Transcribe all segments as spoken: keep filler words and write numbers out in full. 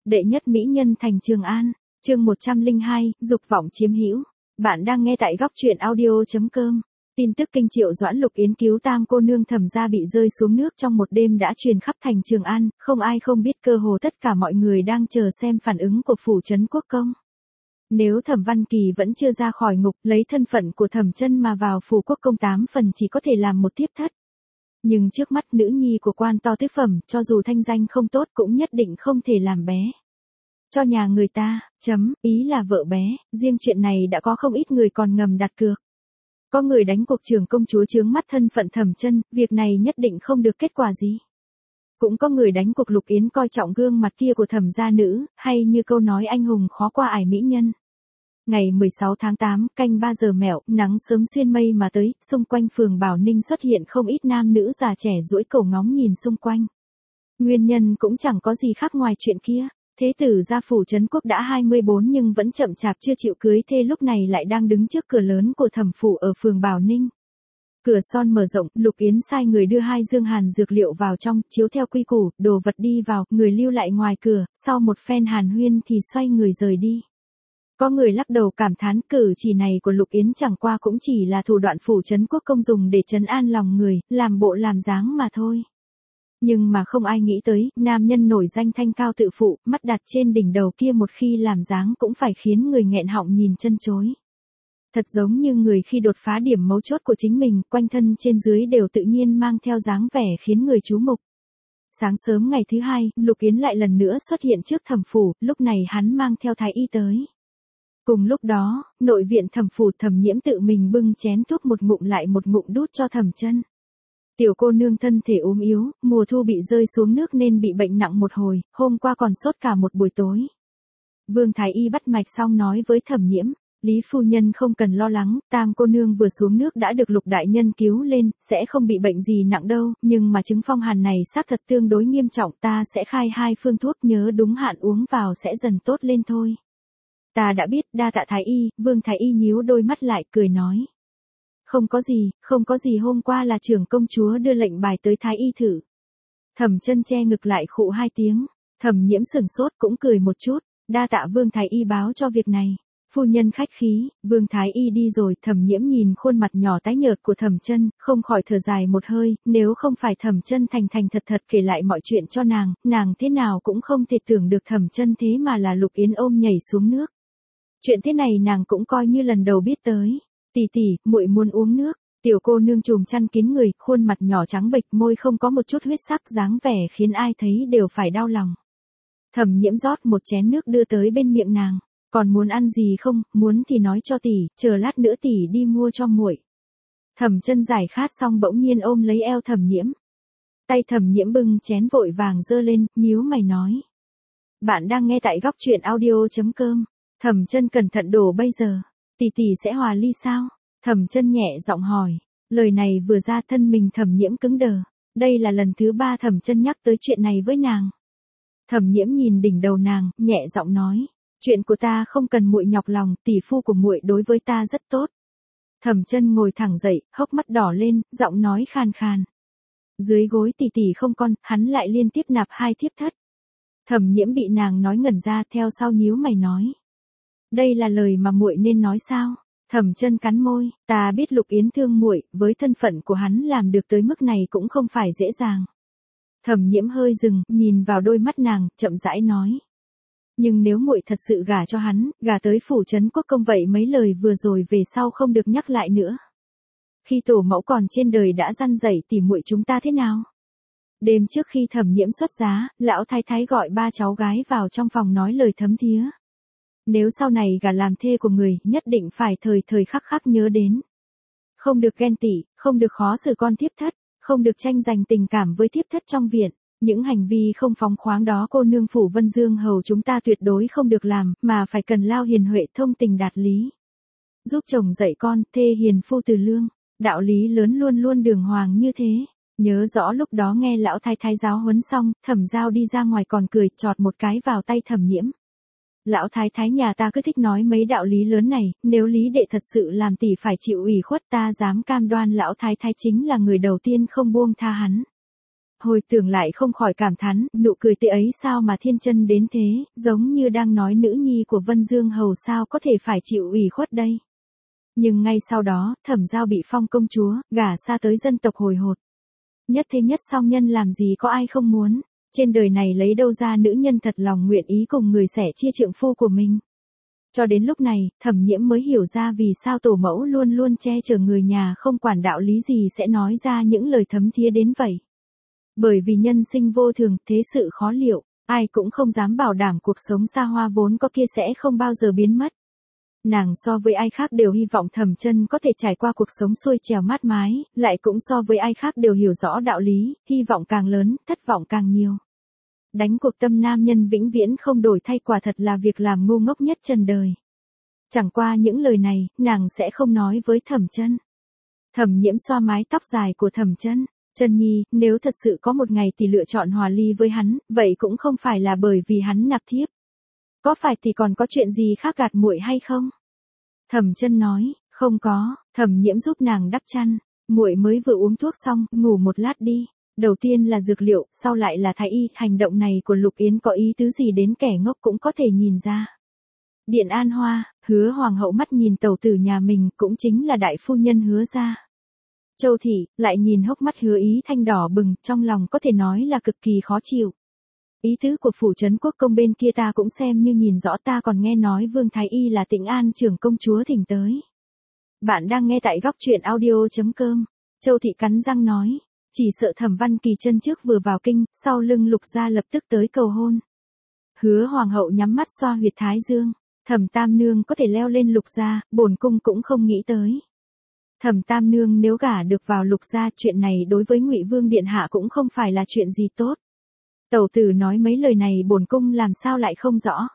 Đệ nhất mỹ nhân thành Trường An, chương một trăm lẻ hai, dục vọng chiếm hữu. Bạn đang nghe tại góc truyện audio chấm com. Tin tức kinh Triệu Doãn Lục Yến cứu tam cô nương Thẩm gia bị rơi xuống nước trong một đêm đã truyền khắp thành Trường An, không ai không biết, cơ hồ tất cả mọi người đang chờ xem phản ứng của phủ trấn quốc công. Nếu Thẩm Văn Kỳ vẫn chưa ra khỏi ngục, lấy thân phận của Thẩm Chân mà vào phủ quốc công tám phần chỉ có thể làm một tiếp thất. Nhưng trước mắt nữ nhi của quan to tứ phẩm, cho dù thanh danh không tốt cũng nhất định không thể làm bé cho nhà người ta, chấm, ý là vợ bé, riêng chuyện này đã có không ít người còn ngầm đặt cược. Có người đánh cuộc trưởng công chúa chướng mắt thân phận Thẩm Chân, việc này nhất định không được kết quả gì. Cũng có người đánh cuộc Lục Yến coi trọng gương mặt kia của Thẩm gia nữ, hay như câu nói anh hùng khó qua ải mỹ nhân. Ngày mười sáu tháng tám, canh ba giờ mẹo, nắng sớm xuyên mây mà tới, xung quanh phường Bảo Ninh xuất hiện không ít nam nữ già trẻ duỗi cổ ngóng nhìn xung quanh. Nguyên nhân cũng chẳng có gì khác ngoài chuyện kia. Thế tử gia phủ trấn quốc đã hai mươi bốn nhưng vẫn chậm chạp chưa chịu cưới thê, lúc này lại đang đứng trước cửa lớn của Thẩm phủ ở phường Bảo Ninh. Cửa son mở rộng, Lục Yến sai người đưa hai dương hàn dược liệu vào trong, chiếu theo quy củ, đồ vật đi vào, người lưu lại ngoài cửa, sau một phen hàn huyên thì xoay người rời đi. Có người lắc đầu cảm thán cử chỉ này của Lục Yến chẳng qua cũng chỉ là thủ đoạn phủ trấn quốc công dùng để trấn an lòng người, làm bộ làm dáng mà thôi. Nhưng mà không ai nghĩ tới, nam nhân nổi danh thanh cao tự phụ, mắt đặt trên đỉnh đầu kia một khi làm dáng cũng phải khiến người nghẹn họng nhìn chân chối. Thật giống như người khi đột phá điểm mấu chốt của chính mình, quanh thân trên dưới đều tự nhiên mang theo dáng vẻ khiến người chú mục. Sáng sớm ngày thứ hai, Lục Yến lại lần nữa xuất hiện trước Thẩm phủ, lúc này hắn mang theo thái y tới. Cùng lúc đó, nội viện Thẩm phủ Thẩm Nhiễm tự mình bưng chén thuốc một ngụm lại một ngụm đút cho Thẩm Chân. Tiểu cô nương thân thể ốm yếu, mùa thu bị rơi xuống nước nên bị bệnh nặng một hồi, hôm qua còn sốt cả một buổi tối. Vương thái y bắt mạch xong nói với Thẩm Nhiễm, Lý phu nhân không cần lo lắng, tam cô nương vừa xuống nước đã được Lục đại nhân cứu lên, sẽ không bị bệnh gì nặng đâu, nhưng mà chứng phong hàn này xác thật tương đối nghiêm trọng, ta sẽ khai hai phương thuốc, nhớ đúng hạn uống vào sẽ dần tốt lên thôi. Ta đã biết, đa tạ thái y. Vương thái y nhíu đôi mắt lại, cười nói. Không có gì, không có gì, hôm qua là trưởng công chúa đưa lệnh bài tới thái y thử. Thẩm Chân che ngực lại khụ hai tiếng, Thẩm Nhiễm sửng sốt cũng cười một chút, đa tạ Vương thái y báo cho việc này. Phu nhân khách khí. Vương thái y đi rồi, Thẩm Nhiễm nhìn khuôn mặt nhỏ tái nhợt của Thẩm Chân, không khỏi thở dài một hơi, nếu không phải Thẩm Chân thành thành thật thật kể lại mọi chuyện cho nàng, nàng thế nào cũng không thể tưởng được Thẩm Chân thế mà là Lục Yến ôm nhảy xuống nước. Chuyện thế này nàng cũng coi như lần đầu biết tới. Tỷ tỷ, muội muốn uống nước. Tiểu cô nương trùm chăn kín người, khuôn mặt nhỏ trắng bệch, môi không có một chút huyết sắc, dáng vẻ khiến ai thấy đều phải đau lòng. Thẩm Nhiễm rót một chén nước đưa tới bên miệng nàng. Còn muốn ăn gì không? Muốn thì nói cho tỷ, chờ lát nữa tỷ đi mua cho muội. Thẩm Chân giải khát xong bỗng nhiên ôm lấy eo Thẩm Nhiễm. Tay Thẩm Nhiễm bưng chén vội vàng giơ lên, nhíu mày nói. Bạn đang nghe tại góc truyện audio chấm com. Thẩm Chân cẩn thận đổ bây giờ. Tỷ tỷ sẽ hòa ly sao? Thẩm Chân nhẹ giọng hỏi. Lời này vừa ra thân mình Thẩm Nhiễm cứng đờ. Đây là lần thứ ba Thẩm Chân nhắc tới chuyện này với nàng. Thẩm Nhiễm nhìn đỉnh đầu nàng, nhẹ giọng nói. Chuyện của ta không cần muội nhọc lòng, tỷ phu của muội đối với ta rất tốt. Thẩm Chân ngồi thẳng dậy, hốc mắt đỏ lên, giọng nói khàn khàn. Dưới gối tỷ tỷ không con, hắn lại liên tiếp nạp hai thiếp thất. Thẩm Nhiễm bị nàng nói ngẩn ra, theo sau nhíu mày nói. Đây là lời mà muội nên nói sao? Thẩm Chân cắn môi, ta biết Lục Yến thương muội, với thân phận của hắn làm được tới mức này cũng không phải dễ dàng. Thẩm Nhiễm hơi dừng, nhìn vào đôi mắt nàng, chậm rãi nói. Nhưng nếu muội thật sự gả cho hắn, gả tới phủ trấn quốc công vậy mấy lời vừa rồi về sau không được nhắc lại nữa. Khi tổ mẫu còn trên đời đã răn dạy tỉ muội chúng ta thế nào? Đêm trước khi Thẩm Nhiễm xuất giá, lão thái thái gọi ba cháu gái vào trong phòng nói lời thấm thía. Nếu sau này gả làm thê của người, nhất định phải thời thời khắc khắc nhớ đến. Không được ghen tị, không được khó xử con thiếp thất, không được tranh giành tình cảm với thiếp thất trong viện. Những hành vi không phóng khoáng đó cô nương phủ Vân Dương hầu chúng ta tuyệt đối không được làm, mà phải cần lao hiền huệ thông tình đạt lý. Giúp chồng dạy con, thê hiền phu từ lương, đạo lý lớn luôn luôn đường hoàng như thế. Nhớ rõ lúc đó nghe lão thái thái giáo huấn xong, Thẩm Giao đi ra ngoài còn cười chọt một cái vào tay Thẩm Nhiễm. Lão thái thái nhà ta cứ thích nói mấy đạo lý lớn này, nếu lý đệ thật sự làm tỷ phải chịu ủy khuất, ta dám cam đoan lão thái thái chính là người đầu tiên không buông tha hắn. hồi tưởng lại không khỏi cảm thán, nụ cười tươi ấy sao mà thiên chân đến thế, giống như đang nói nữ nhi của Vân Dương Hầu sao có thể phải chịu ủy khuất đây. Nhưng ngay sau đó, Thẩm Giao bị phong công chúa, gả xa tới dân tộc hồi hột. Nhất thế nhất song nhân làm gì có ai không muốn, trên đời này lấy đâu ra nữ nhân thật lòng nguyện ý cùng người sẻ chia trượng phu của mình. Cho đến lúc này, Thẩm Nhiễm mới hiểu ra vì sao tổ mẫu luôn luôn che chở người nhà không quản đạo lý gì sẽ nói ra những lời thấm thía đến vậy. Bởi vì nhân sinh vô thường, thế sự khó liệu, ai cũng không dám bảo đảm cuộc sống xa hoa vốn có kia sẽ không bao giờ biến mất. Nàng so với ai khác đều hy vọng Thẩm Chân có thể trải qua cuộc sống xuôi trèo mát mái, lại cũng so với ai khác đều hiểu rõ đạo lý, hy vọng càng lớn, thất vọng càng nhiều. Đánh cuộc tâm nam nhân vĩnh viễn không đổi thay quả thật là việc làm ngu ngốc nhất trần đời. Chẳng qua những lời này, nàng sẽ không nói với Thẩm Chân. Thẩm Nhiễm xoa mái tóc dài của Thẩm Chân, "Chân nhi, nếu thật sự có một ngày thì lựa chọn hòa ly với hắn, vậy cũng không phải là bởi vì hắn nạp thiếp. Có phải thì còn có chuyện gì khác gạt muội hay không?" Thẩm Chân nói, "Không có." Thẩm Nhiễm giúp nàng đắp chăn, "Muội mới vừa uống thuốc xong, ngủ một lát đi. Đầu tiên là dược liệu, sau lại là thái y." Hành động này của Lục Yến có ý tứ gì đến kẻ ngốc cũng có thể nhìn ra. Điện An Hoa, Hứa hoàng hậu mắt nhìn tẩu tử nhà mình, cũng chính là đại phu nhân Hứa gia. Châu thị, lại nhìn hốc mắt Hứa Ý Thanh đỏ bừng, trong lòng có thể nói là cực kỳ khó chịu. Ý tứ của phủ trấn quốc công bên kia ta cũng xem như nhìn rõ, ta còn nghe nói Vương Thái Y là Tĩnh An trưởng công chúa thỉnh tới. Bạn đang nghe tại góc truyện audio chấm com. Châu thị cắn răng nói, chỉ sợ Thẩm Văn Kỳ chân trước vừa vào kinh, sau lưng Lục gia lập tức tới cầu hôn. Hứa hoàng hậu nhắm mắt xoa huyệt thái dương, Thẩm Tam nương có thể leo lên Lục gia, bổn cung cũng không nghĩ tới. Thẩm Tam nương nếu gả được vào Lục gia, chuyện này đối với Ngụy Vương điện hạ cũng không phải là chuyện gì tốt. Tẩu tử nói mấy lời này bổn cung làm sao lại không rõ.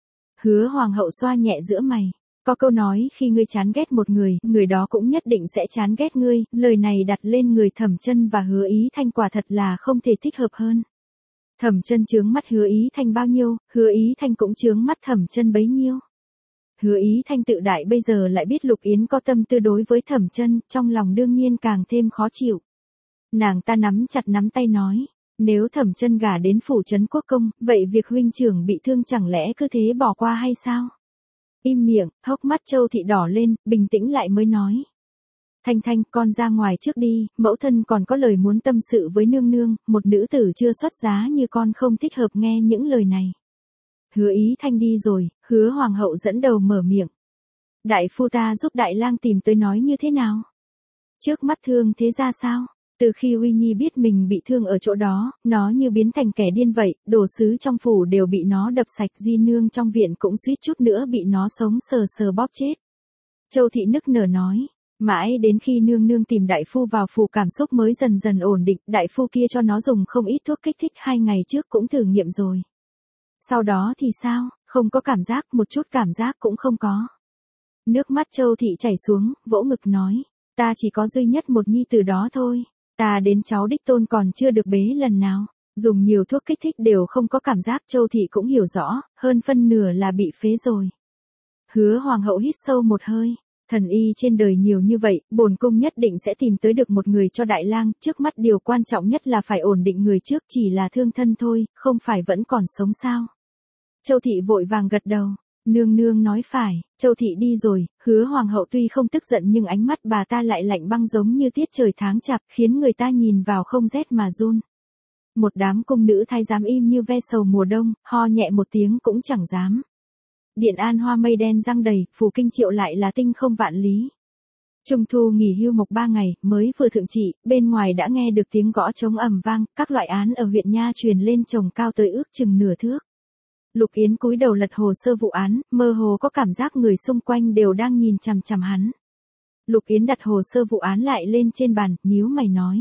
Hứa hoàng hậu xoa nhẹ giữa mày, có câu nói khi ngươi chán ghét một người, người đó cũng nhất định sẽ chán ghét ngươi, lời này đặt lên người Thẩm Chân và Hứa Ý Thanh quả thật là không thể thích hợp hơn. Thẩm Chân chướng mắt Hứa Ý Thanh bao nhiêu, Hứa Ý Thanh cũng chướng mắt Thẩm Chân bấy nhiêu. Hứa Ý Thanh tự đại bây giờ lại biết Lục Yến có tâm tư đối với Thẩm Chân, trong lòng đương nhiên càng thêm khó chịu. Nàng ta nắm chặt nắm tay nói, nếu Thẩm Chân gả đến phủ trấn quốc công, vậy việc huynh trưởng bị thương chẳng lẽ cứ thế bỏ qua hay sao? Im miệng, hốc mắt Châu thị đỏ lên, bình tĩnh lại mới nói. Thanh Thanh, con ra ngoài trước đi, mẫu thân còn có lời muốn tâm sự với nương nương, một nữ tử chưa xuất giá như con không thích hợp nghe những lời này. Hứa Ý Thanh đi rồi, Hứa hoàng hậu dẫn đầu mở miệng. Đại phu ta giúp đại lang tìm tới nói như thế nào? Trước mắt thương thế ra sao? Từ khi Uy Nhi biết mình bị thương ở chỗ đó, nó như biến thành kẻ điên vậy, đồ sứ trong phủ đều bị nó đập sạch, di nương trong viện cũng suýt chút nữa bị nó sống sờ sờ bóp chết. Châu thị nức nở nói, mãi đến khi nương nương tìm đại phu vào phủ cảm xúc mới dần dần ổn định, đại phu kia cho nó dùng không ít thuốc kích thích, hai ngày trước cũng thử nghiệm rồi. Sau đó thì sao, không có cảm giác, một chút cảm giác cũng không có. Nước mắt Châu thị chảy xuống, vỗ ngực nói, ta chỉ có duy nhất một nhi tử đó thôi. Ta đến cháu đích tôn còn chưa được bế lần nào, dùng nhiều thuốc kích thích đều không có cảm giác. Châu thị cũng hiểu rõ, hơn phân nửa là bị phế rồi. Hứa hoàng hậu hít sâu một hơi, thần y trên đời nhiều như vậy, bổn cung nhất định sẽ tìm tới được một người cho đại lang, trước mắt điều quan trọng nhất là phải ổn định người trước, chỉ là thương thân thôi, không phải vẫn còn sống sao. Châu thị vội vàng gật đầu. Nương nương nói phải. Châu thị đi rồi, Hứa hoàng hậu tuy không tức giận nhưng ánh mắt bà ta lại lạnh băng giống như tiết trời tháng chạp, khiến người ta nhìn vào không rét mà run. Một đám cung nữ thái giám im như ve sầu mùa đông, ho nhẹ một tiếng cũng chẳng dám. Điện An Hoa mây đen giăng đầy, phủ Kinh Triệu lại là tinh không vạn lý. Trung thu nghỉ hưu mộc ba ngày, mới vừa thượng trị, bên ngoài đã nghe được tiếng gõ trống ầm vang, các loại án ở huyện Nha truyền lên chồng cao tới ước chừng nửa thước. Lục Yến cúi đầu lật hồ sơ vụ án, mơ hồ có cảm giác người xung quanh đều đang nhìn chằm chằm hắn. Lục Yến đặt hồ sơ vụ án lại lên trên bàn, nhíu mày nói.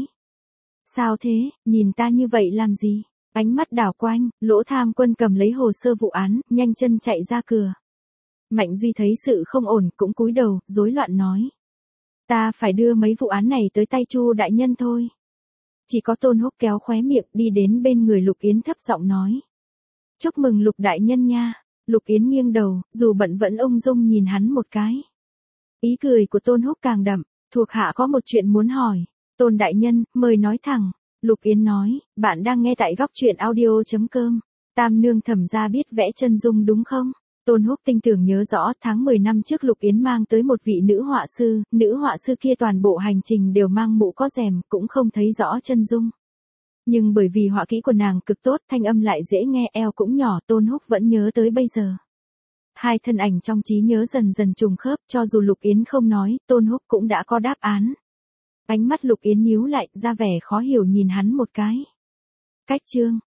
Sao thế, nhìn ta như vậy làm gì? Ánh mắt đảo quanh, Lỗ Tham Quân cầm lấy hồ sơ vụ án, nhanh chân chạy ra cửa. Mạnh Duy thấy sự không ổn, cũng cúi đầu, rối loạn nói. Ta phải đưa mấy vụ án này tới tay Chu đại nhân thôi. Chỉ có Tôn Húc kéo khóe miệng đi đến bên người Lục Yến thấp giọng nói. Chúc mừng Lục đại nhân nha. Lục Yến nghiêng đầu, dù bận vẫn ung dung nhìn hắn một cái. Ý cười của Tôn Húc càng đậm, thuộc hạ có một chuyện muốn hỏi. Tôn đại nhân, mời nói thẳng. Lục Yến nói, bạn đang nghe tại góc truyện audio.com. Tam nương thẩm gia biết vẽ chân dung đúng không? Tôn Húc tinh tưởng nhớ rõ tháng mười năm trước Lục Yến mang tới một vị nữ họa sư, nữ họa sư kia toàn bộ hành trình đều mang mũ có rèm, cũng không thấy rõ chân dung. Nhưng bởi vì họa kỹ của nàng cực tốt, thanh âm lại dễ nghe, eo cũng nhỏ, Tôn Húc vẫn nhớ tới bây giờ. Hai thân ảnh trong trí nhớ dần dần trùng khớp, cho dù Lục Yến không nói, Tôn Húc cũng đã có đáp án. Ánh mắt Lục Yến nhíu lại, ra vẻ khó hiểu nhìn hắn một cái. Cách chương